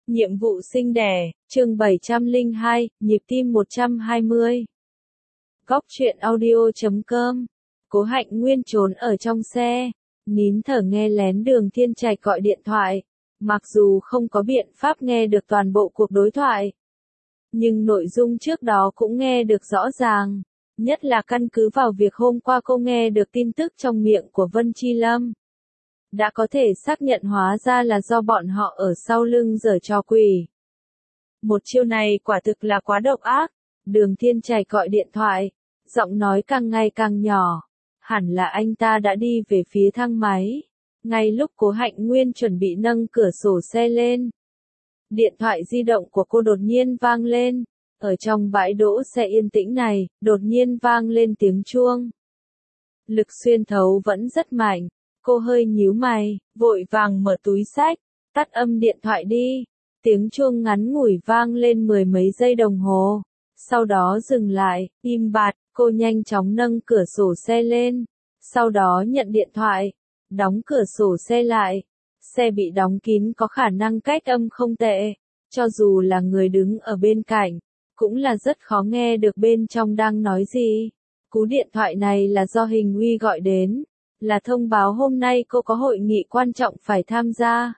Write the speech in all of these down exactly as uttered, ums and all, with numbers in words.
Nhiệm vụ sinh đẻ, chương bảy trăm lẻ hai, nhịp tim một trăm hai mươi. Góc truyện audio chấm com. Cố Hạnh Nguyên trốn ở trong xe, nín thở nghe lén Đường Thiên Trạch gọi điện thoại. Mặc dù không có biện pháp nghe được toàn bộ cuộc đối thoại, nhưng nội dung trước đó cũng nghe được rõ ràng. Nhất là căn cứ vào việc hôm qua cô nghe được tin tức trong miệng của Vân Chi Lâm. Đã có thể xác nhận hóa ra là do bọn họ ở sau lưng giở trò quỷ. Một chiêu này quả thực là quá độc ác. Đường Thiên Trạch gọi điện thoại, giọng nói càng ngày càng nhỏ. Hẳn là anh ta đã đi về phía thang máy. Ngay lúc Cố Hạnh Nguyên chuẩn bị nâng cửa sổ xe lên, điện thoại di động của cô đột nhiên vang lên. Ở trong bãi đỗ xe yên tĩnh này, đột nhiên vang lên tiếng chuông. Lực xuyên thấu vẫn rất mạnh. Cô hơi nhíu mày, vội vàng mở túi xách, tắt âm điện thoại đi. Tiếng chuông ngắn ngủi vang lên mười mấy giây đồng hồ. Sau đó dừng lại, im bặt, cô nhanh chóng nâng cửa sổ xe lên. Sau đó nhận điện thoại, đóng cửa sổ xe lại. Xe bị đóng kín có khả năng cách âm không tệ. Cho dù là người đứng ở bên cạnh, cũng là rất khó nghe được bên trong đang nói gì. Cú điện thoại này là do Hình Uy gọi đến. Là thông báo hôm nay cô có hội nghị quan trọng phải tham gia.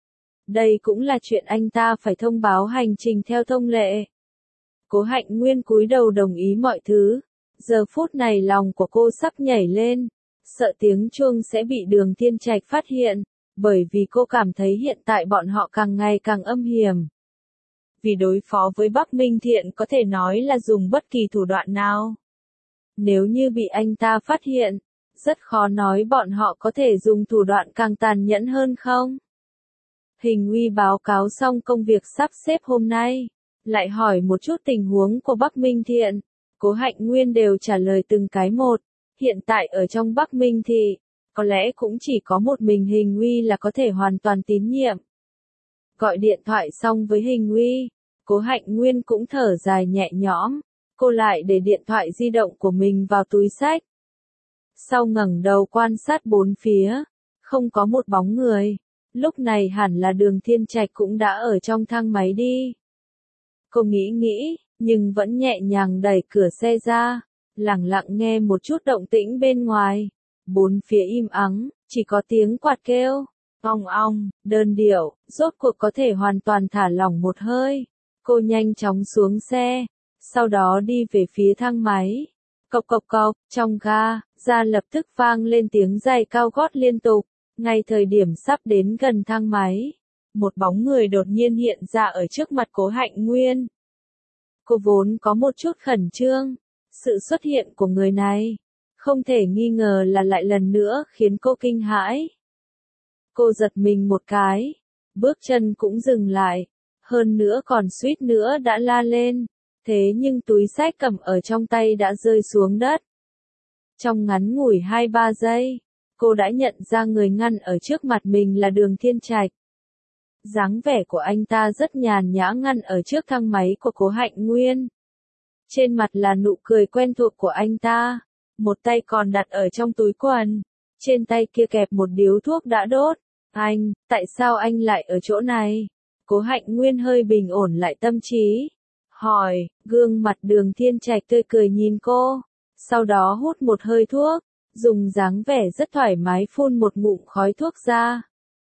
Đây cũng là chuyện anh ta phải thông báo hành trình theo thông lệ. Cố Hạnh Nguyên cúi đầu đồng ý mọi thứ. Giờ phút này lòng của cô sắp nhảy lên. Sợ tiếng chuông sẽ bị Đường Thiên Trạch phát hiện. Bởi vì cô cảm thấy hiện tại bọn họ càng ngày càng âm hiểm. Vì đối phó với Bắc Minh Thiện có thể nói là dùng bất kỳ thủ đoạn nào. Nếu như bị anh ta phát hiện, rất khó nói bọn họ có thể dùng thủ đoạn càng tàn nhẫn hơn không? Hình Uy báo cáo xong công việc sắp xếp hôm nay, lại hỏi một chút tình huống của Bắc Minh Thiện. Cố Hạnh Nguyên đều trả lời từng cái một. Hiện tại ở trong Bắc Minh Thị, có lẽ cũng chỉ có một mình Hình Uy là có thể hoàn toàn tín nhiệm. Gọi điện thoại xong với Hình Uy, Cố Hạnh Nguyên cũng thở dài nhẹ nhõm. Cô lại để điện thoại di động của mình vào túi xách. Sau ngẩng đầu quan sát bốn phía, không có một bóng người. Lúc này hẳn là Đường Thiên Trạch cũng đã ở trong thang máy đi. Cô nghĩ nghĩ, nhưng vẫn nhẹ nhàng đẩy cửa xe ra, lặng lặng nghe một chút động tĩnh bên ngoài. Bốn phía im ắng, chỉ có tiếng quạt kêu, ong ong, đơn điệu, rốt cuộc có thể hoàn toàn thả lỏng một hơi. Cô nhanh chóng xuống xe, sau đó đi về phía thang máy. Cộc cộc cộc, trong ga, ra lập tức vang lên tiếng giày cao gót liên tục. Ngay thời điểm sắp đến gần thang máy, một bóng người đột nhiên hiện ra ở trước mặt Cố Hạnh Nguyên. Cô vốn có một chút khẩn trương, sự xuất hiện của người này, không thể nghi ngờ là lại lần nữa khiến cô kinh hãi. Cô giật mình một cái, bước chân cũng dừng lại, hơn nữa còn suýt nữa đã la lên. Thế nhưng túi xách cầm ở trong tay đã rơi xuống đất. Trong ngắn ngủi hai ba giây, cô đã nhận ra người ngăn ở trước mặt mình là Đường Thiên Trạch. Dáng vẻ của anh ta rất nhàn nhã ngăn ở trước thang máy của Cố Hạnh Nguyên. Trên mặt là nụ cười quen thuộc của anh ta, một tay còn đặt ở trong túi quần, trên tay kia kẹp một điếu thuốc đã đốt. Anh, tại sao anh lại ở chỗ này? Cố Hạnh Nguyên hơi bình ổn lại tâm trí. Hỏi, gương mặt Đường Thiên Trạch tươi cười nhìn cô, sau đó hút một hơi thuốc, dùng dáng vẻ rất thoải mái phun một ngụm khói thuốc ra.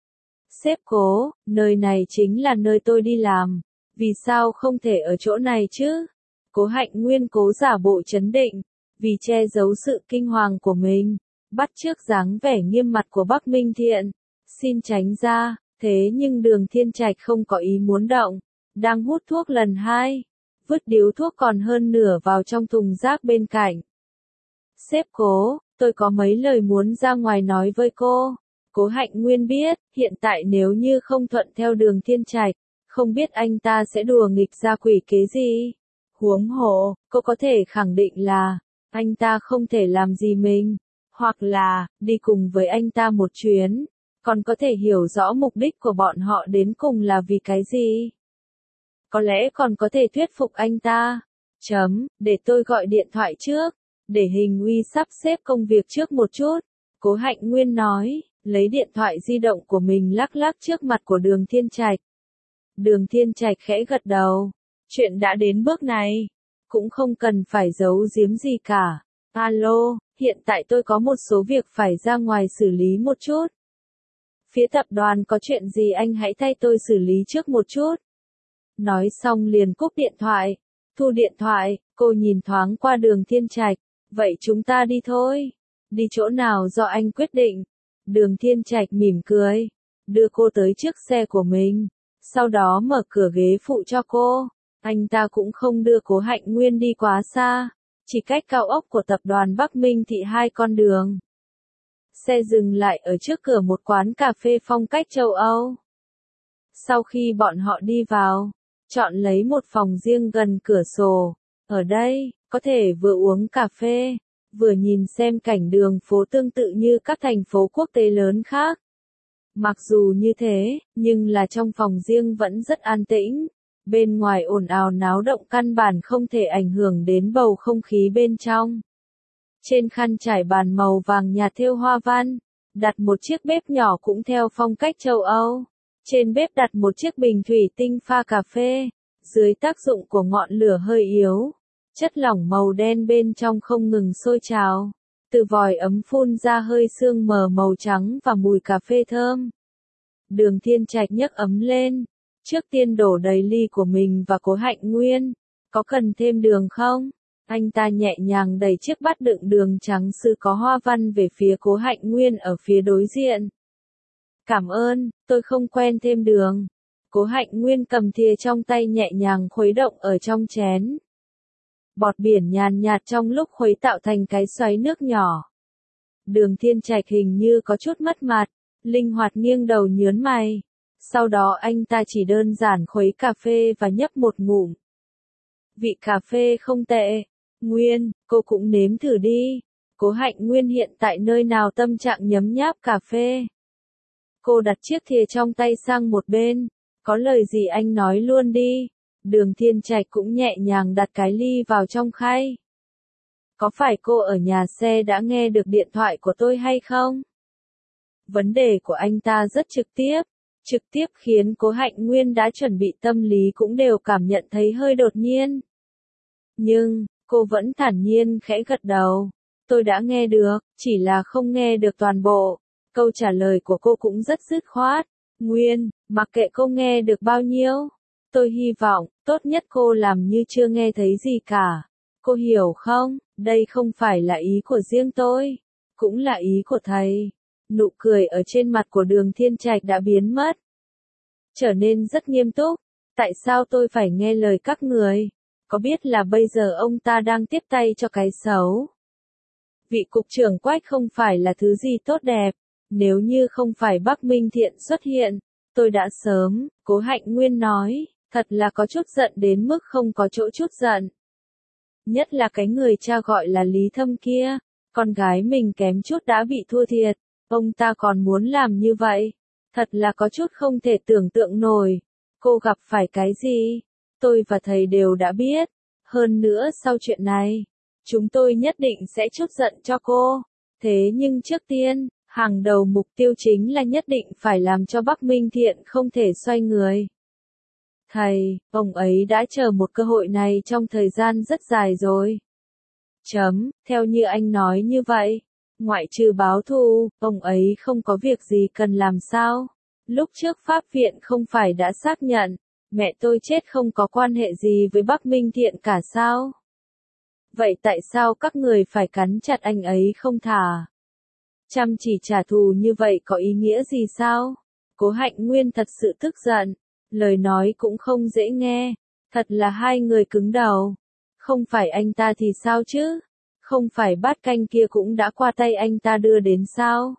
Sếp Cố, nơi này chính là nơi tôi đi làm, vì sao không thể ở chỗ này chứ? Cố Hạnh Nguyên cố giả bộ trấn định, vì che giấu sự kinh hoàng của mình, bắt chước dáng vẻ nghiêm mặt của Bắc Minh Thiện, xin tránh ra, thế nhưng Đường Thiên Trạch không có ý muốn động, đang hút thuốc lần hai. Vứt điếu thuốc còn hơn nửa vào trong thùng rác bên cạnh. Sếp Cố, tôi có mấy lời muốn ra ngoài nói với cô. Cố Hạnh Nguyên biết, hiện tại nếu như không thuận theo Đường Thiên Trạch, không biết anh ta sẽ đùa nghịch ra quỷ kế gì. Huống hồ, cô có thể khẳng định là, anh ta không thể làm gì mình, hoặc là, đi cùng với anh ta một chuyến, còn có thể hiểu rõ mục đích của bọn họ đến cùng là vì cái gì. Có lẽ còn có thể thuyết phục anh ta. Chấm, để tôi gọi điện thoại trước, để Hình Uy sắp xếp công việc trước một chút. Cố Hạnh Nguyên nói, lấy điện thoại di động của mình lắc lắc trước mặt của Đường Thiên Trạch. Đường Thiên Trạch khẽ gật đầu. Chuyện đã đến bước này, cũng không cần phải giấu giếm gì cả. Alo, hiện tại tôi có một số việc phải ra ngoài xử lý một chút. Phía tập đoàn có chuyện gì anh hãy thay tôi xử lý trước một chút. Nói xong liền cúp điện thoại. Thu điện thoại, cô nhìn thoáng qua Đường Thiên Trạch. Vậy chúng ta đi thôi. Đi chỗ nào do anh quyết định. Đường Thiên Trạch mỉm cười. Đưa cô tới chiếc xe của mình. Sau đó mở cửa ghế phụ cho cô. Anh ta cũng không đưa Cố Hạnh Nguyên đi quá xa. Chỉ cách cao ốc của tập đoàn Bắc Minh Thị hai con đường. Xe dừng lại ở trước cửa một quán cà phê phong cách châu Âu. Sau khi bọn họ đi vào, chọn lấy một phòng riêng gần cửa sổ. Ở đây, có thể vừa uống cà phê, vừa nhìn xem cảnh đường phố tương tự như các thành phố quốc tế lớn khác. Mặc dù như thế, nhưng là trong phòng riêng vẫn rất an tĩnh. Bên ngoài ồn ào náo động căn bản không thể ảnh hưởng đến bầu không khí bên trong. Trên khăn trải bàn màu vàng nhạt thêu hoa văn, đặt một chiếc bếp nhỏ cũng theo phong cách châu Âu. Trên bếp đặt một chiếc bình thủy tinh pha cà phê, dưới tác dụng của ngọn lửa hơi yếu. Chất lỏng màu đen bên trong không ngừng sôi trào. Từ vòi ấm phun ra hơi sương mờ màu trắng và mùi cà phê thơm. Đường Thiên Trạch nhấc ấm lên. Trước tiên đổ đầy ly của mình và Cố Hạnh Nguyên. Có cần thêm đường không? Anh ta nhẹ nhàng đẩy chiếc bát đựng đường trắng sứ có hoa văn về phía Cố Hạnh Nguyên ở phía đối diện. Cảm ơn, tôi không quen thêm đường. Cố Hạnh Nguyên cầm thìa trong tay nhẹ nhàng khuấy động ở trong chén. Bọt biển nhàn nhạt trong lúc khuấy tạo thành cái xoáy nước nhỏ. Đường Thiên Trạch hình như có chút mất mặt, linh hoạt nghiêng đầu nhớn mày. Sau đó anh ta chỉ đơn giản khuấy cà phê và nhấp một ngụm. Vị cà phê không tệ. Nguyên, cô cũng nếm thử đi. Cố Hạnh Nguyên hiện tại nơi nào tâm trạng nhấm nháp cà phê. Cô đặt chiếc thìa trong tay sang một bên. Có lời gì anh nói luôn đi. Đường Thiên Trạch cũng nhẹ nhàng đặt cái ly vào trong khay. Có phải cô ở nhà xe đã nghe được điện thoại của tôi hay không? Vấn đề của anh ta rất trực tiếp. Trực tiếp khiến Cố Hạnh Nguyên đã chuẩn bị tâm lý cũng đều cảm nhận thấy hơi đột nhiên. Nhưng, cô vẫn thản nhiên khẽ gật đầu. Tôi đã nghe được, chỉ là không nghe được toàn bộ. Câu trả lời của cô cũng rất dứt khoát. Nguyên, mặc kệ cô nghe được bao nhiêu. Tôi hy vọng, tốt nhất cô làm như chưa nghe thấy gì cả. Cô hiểu không, đây không phải là ý của riêng tôi. Cũng là ý của thầy. Nụ cười ở trên mặt của Đường Thiên Trạch đã biến mất. Trở nên rất nghiêm túc. Tại sao tôi phải nghe lời các người? Có biết là bây giờ ông ta đang tiếp tay cho cái xấu? Vị cục trưởng Quách không phải là thứ gì tốt đẹp. Nếu như không phải Bắc Minh Thiện xuất hiện, tôi đã sớm, Cố Hạnh Nguyên nói, thật là có chút giận đến mức không có chỗ chút giận. Nhất là cái người cha gọi là Lý Thâm kia, con gái mình kém chút đã bị thua thiệt, ông ta còn muốn làm như vậy. Thật là có chút không thể tưởng tượng nổi. Cô gặp phải cái gì? Tôi và thầy đều đã biết. Hơn nữa sau chuyện này, chúng tôi nhất định sẽ chút giận cho cô. Thế nhưng trước tiên, hàng đầu mục tiêu chính là nhất định phải làm cho Bắc Minh Thiện không thể xoay người. Thầy, ông ấy đã chờ một cơ hội này trong thời gian rất dài rồi. Chấm, theo như anh nói như vậy. Ngoại trừ báo thù, ông ấy không có việc gì cần làm sao? Lúc trước pháp viện không phải đã xác nhận, mẹ tôi chết không có quan hệ gì với Bắc Minh Thiện cả sao? Vậy tại sao các người phải cắn chặt anh ấy không thả? Chăm chỉ trả thù như vậy có ý nghĩa gì sao? Cố Hạnh Nguyên thật sự tức giận, lời nói cũng không dễ nghe, thật là hai người cứng đầu. Không phải anh ta thì sao chứ? Không phải bát canh kia cũng đã qua tay anh ta đưa đến sao?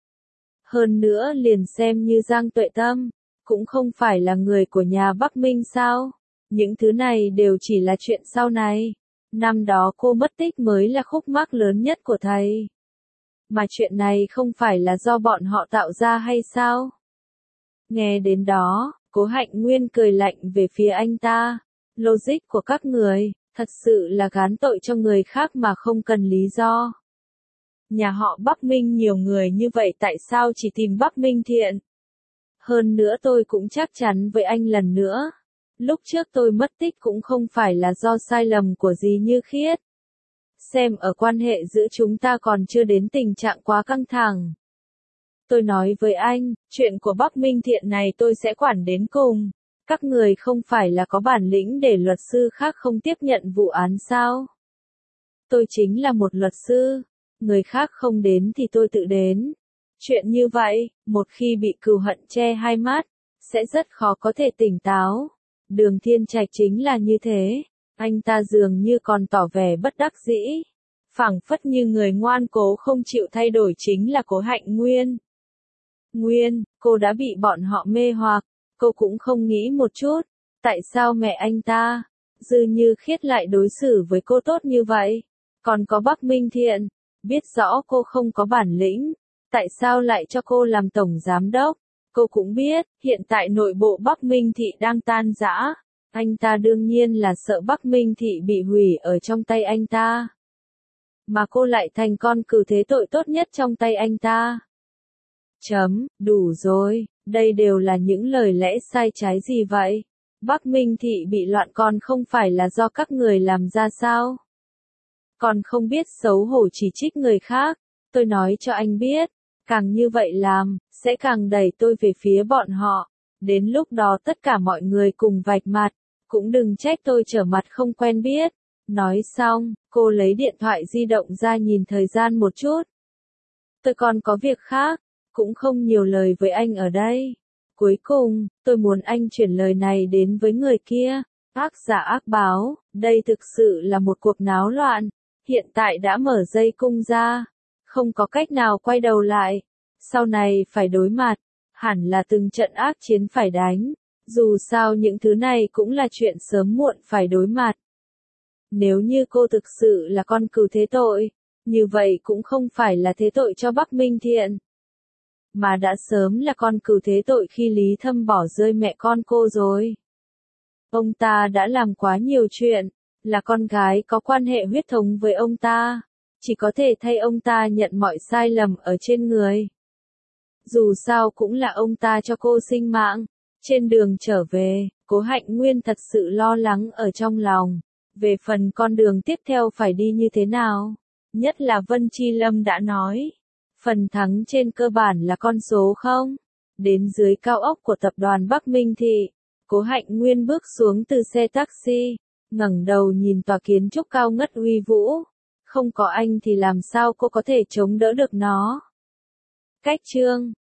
Hơn nữa liền xem như Giang Tuệ Tâm, cũng không phải là người của nhà Bắc Minh sao? Những thứ này đều chỉ là chuyện sau này. Năm đó cô mất tích mới là khúc mắc lớn nhất của thầy. Mà chuyện này không phải là do bọn họ tạo ra hay sao? Nghe đến đó, Cố Hạnh Nguyên cười lạnh về phía anh ta. Logic của các người, thật sự là gán tội cho người khác mà không cần lý do. Nhà họ Bắc Minh nhiều người như vậy tại sao chỉ tìm Bắc Minh Thiện? Hơn nữa tôi cũng chắc chắn với anh lần nữa. Lúc trước tôi mất tích cũng không phải là do sai lầm của dì Như Khiết. Xem ở quan hệ giữa chúng ta còn chưa đến tình trạng quá căng thẳng. Tôi nói với anh, chuyện của Bắc Minh Thiện này tôi sẽ quản đến cùng. Các người không phải là có bản lĩnh để luật sư khác không tiếp nhận vụ án sao? Tôi chính là một luật sư. Người khác không đến thì tôi tự đến. Chuyện như vậy, một khi bị cừu hận che hai mắt, sẽ rất khó có thể tỉnh táo. Đường Thiên Trạch chính là như thế. Anh ta dường như còn tỏ vẻ bất đắc dĩ. Phảng phất như người ngoan cố không chịu thay đổi chính là Cố Hạnh Nguyên. Nguyên, cô đã bị bọn họ mê hoặc. Cô cũng không nghĩ một chút. Tại sao mẹ anh ta, Dư Như Khiết lại đối xử với cô tốt như vậy? Còn có Bắc Minh Thiện, biết rõ cô không có bản lĩnh. Tại sao lại cho cô làm tổng giám đốc? Cô cũng biết, hiện tại nội bộ Bắc Minh Thị đang tan rã. Anh ta đương nhiên là sợ Bắc Minh Thị bị hủy ở trong tay anh ta. Mà cô lại thành con cừu thế tội tốt nhất trong tay anh ta. Chấm, đủ rồi, đây đều là những lời lẽ sai trái gì vậy? Bắc Minh Thị bị loạn còn không phải là do các người làm ra sao? Còn không biết xấu hổ chỉ trích người khác, tôi nói cho anh biết, càng như vậy làm, sẽ càng đẩy tôi về phía bọn họ. Đến lúc đó tất cả mọi người cùng vạch mặt, cũng đừng trách tôi trở mặt không quen biết. Nói xong, cô lấy điện thoại di động ra nhìn thời gian một chút. Tôi còn có việc khác, cũng không nhiều lời với anh ở đây. Cuối cùng, tôi muốn anh chuyển lời này đến với người kia. Ác giả ác báo, đây thực sự là một cuộc náo loạn. Hiện tại đã mở dây cung ra. Không có cách nào quay đầu lại. Sau này phải đối mặt. Hẳn là từng trận ác chiến phải đánh. Dù sao những thứ này cũng là chuyện sớm muộn phải đối mặt. Nếu như cô thực sự là con cừu thế tội, như vậy cũng không phải là thế tội cho Bắc Minh Thiện. Mà đã sớm là con cừu thế tội khi Lý Thâm bỏ rơi mẹ con cô rồi. Ông ta đã làm quá nhiều chuyện, là con gái có quan hệ huyết thống với ông ta, chỉ có thể thay ông ta nhận mọi sai lầm ở trên người. Dù sao cũng là ông ta cho cô sinh mạng. Trên đường trở về, Cố Hạnh Nguyên thật sự lo lắng ở trong lòng. Về phần con đường tiếp theo phải đi như thế nào, nhất là Vân Chi Lâm đã nói. Phần thắng trên cơ bản là con số không. Đến dưới cao ốc của tập đoàn Bắc Minh Thị, Cố Hạnh Nguyên bước xuống từ xe taxi, ngẩng đầu nhìn tòa kiến trúc cao ngất uy vũ. Không có anh thì làm sao cô có thể chống đỡ được nó. Cách chương